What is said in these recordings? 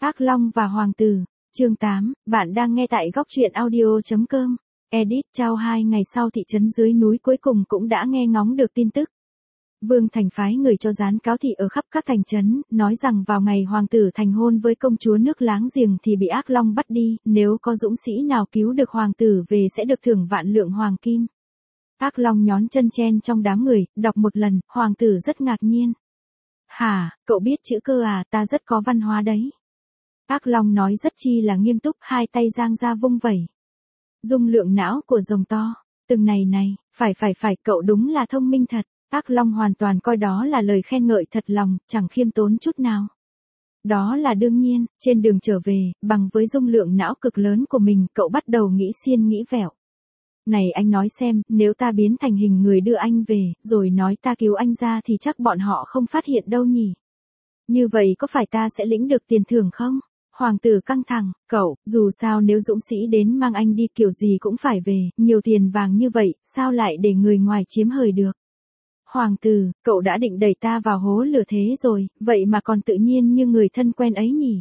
Ác Long và Hoàng tử, chương 8, bạn đang nghe tại góc truyện audio.com. Edit trao 2 ngày sau thị trấn dưới núi cuối cùng cũng đã nghe ngóng được tin tức. Vương Thành phái người cho dán cáo thị ở khắp các thành trấn, nói rằng vào ngày hoàng tử thành hôn với công chúa nước láng giềng thì bị Ác Long bắt đi, nếu có dũng sĩ nào cứu được hoàng tử về sẽ được thưởng vạn lượng hoàng kim. Ác Long nhón chân chen trong đám người, đọc một lần, hoàng tử rất ngạc nhiên. Hả, cậu biết chữ cơ à, ta rất có văn hóa đấy. Ác Long nói rất chi là nghiêm túc, hai tay giang ra vung vẩy. Dung lượng não của rồng to, từng này, phải, cậu đúng là thông minh thật. Ác Long hoàn toàn coi đó là lời khen ngợi thật lòng, chẳng khiêm tốn chút nào. Đó là đương nhiên, trên đường trở về, bằng với dung lượng não cực lớn của mình, cậu bắt đầu nghĩ xiên nghĩ vẹo. Này anh nói xem, nếu ta biến thành hình người đưa anh về, rồi nói ta cứu anh ra thì chắc bọn họ không phát hiện đâu nhỉ. Như vậy có phải ta sẽ lĩnh được tiền thưởng không? Hoàng tử căng thẳng, cậu, dù sao nếu dũng sĩ đến mang anh đi kiểu gì cũng phải về, nhiều tiền vàng như vậy, sao lại để người ngoài chiếm hời được? Hoàng tử, cậu đã định đẩy ta vào hố lửa thế rồi, vậy mà còn tự nhiên như người thân quen ấy nhỉ?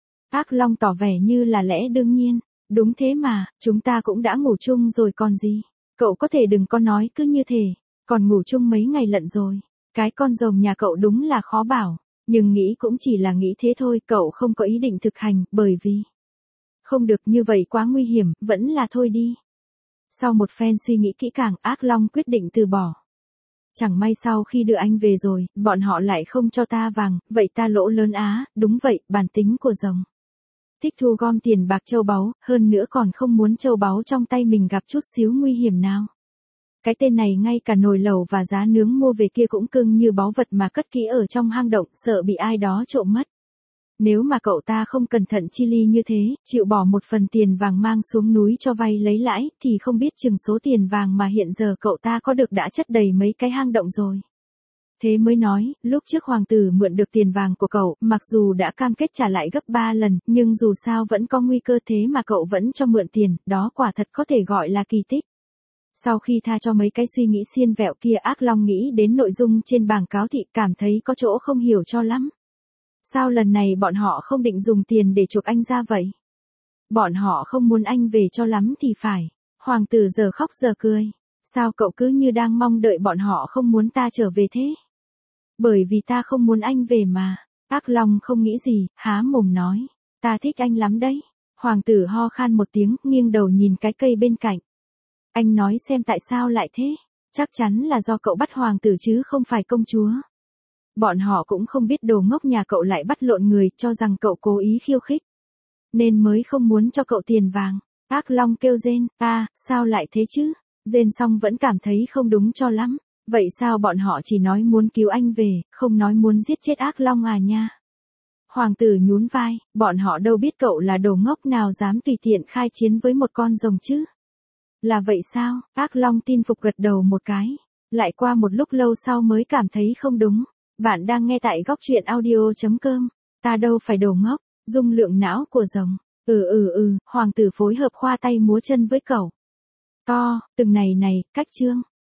Ác Long tỏ vẻ như là lẽ đương nhiên, đúng thế mà, chúng ta cũng đã ngủ chung rồi còn gì? Cậu có thể đừng có nói cứ như thế, còn ngủ chung mấy ngày lận rồi. Cái con rồng nhà cậu đúng là khó bảo. Nhưng nghĩ cũng chỉ là nghĩ thế thôi, cậu không có ý định thực hành, bởi vì không được, như vậy quá nguy hiểm, vẫn là thôi đi. Sau một phen suy nghĩ kỹ càng, Ác Long quyết định từ bỏ. Chẳng may sau khi đưa anh về rồi, bọn họ lại không cho ta vàng, vậy ta lỗ lớn á, đúng vậy, bản tính của rồng. Thích thu gom tiền bạc châu báu, hơn nữa còn không muốn châu báu trong tay mình gặp chút xíu nguy hiểm nào. Cái tên này ngay cả nồi lẩu và giá nướng mua về kia cũng cưng như báu vật mà cất kỹ ở trong hang động, sợ bị ai đó trộm mất. Nếu mà cậu ta không cẩn thận chi ly như thế, chịu bỏ một phần tiền vàng mang xuống núi cho vay lấy lãi, thì không biết chừng số tiền vàng mà hiện giờ cậu ta có được đã chất đầy mấy cái hang động rồi. Thế mới nói, lúc trước hoàng tử mượn được tiền vàng của cậu, mặc dù đã cam kết trả lại gấp 3 lần, nhưng dù sao vẫn có nguy cơ, thế mà cậu vẫn cho mượn tiền, đó quả thật có thể gọi là kỳ tích. Sau khi tha cho mấy cái suy nghĩ xiên vẹo kia, Ác Long nghĩ đến nội dung trên bảng cáo thị, cảm thấy có chỗ không hiểu cho lắm. Sao lần này bọn họ không định dùng tiền để chuộc anh ra vậy? Bọn họ không muốn anh về cho lắm thì phải. Hoàng tử giờ khóc giờ cười. Sao cậu cứ như đang mong đợi bọn họ không muốn ta trở về thế? Bởi vì ta không muốn anh về mà. Ác Long không nghĩ gì, há mồm nói. Ta thích anh lắm đấy. Hoàng tử ho khan một tiếng, nghiêng đầu nhìn cái cây bên cạnh. Anh nói xem tại sao lại thế? Chắc chắn là do cậu bắt hoàng tử chứ không phải công chúa. Bọn họ cũng không biết đồ ngốc nhà cậu lại bắt lộn người, cho rằng cậu cố ý khiêu khích. Nên mới không muốn cho cậu tiền vàng. Ác Long kêu rên, sao lại thế chứ? Rên xong vẫn cảm thấy không đúng cho lắm. Vậy sao bọn họ chỉ nói muốn cứu anh về, không nói muốn giết chết Ác Long à nha? Hoàng tử nhún vai, bọn họ đâu biết cậu là đồ ngốc nào dám tùy tiện khai chiến với một con rồng chứ? Là vậy sao? Ác Long tin phục gật đầu một cái. Lại qua một lúc lâu sau mới cảm thấy không đúng. Bạn đang nghe tại góc truyện audio.com. Ta đâu phải đồ ngốc. Dung lượng não của rồng. Hoàng tử phối hợp khoa tay múa chân với cậu. Từng này, cách chương.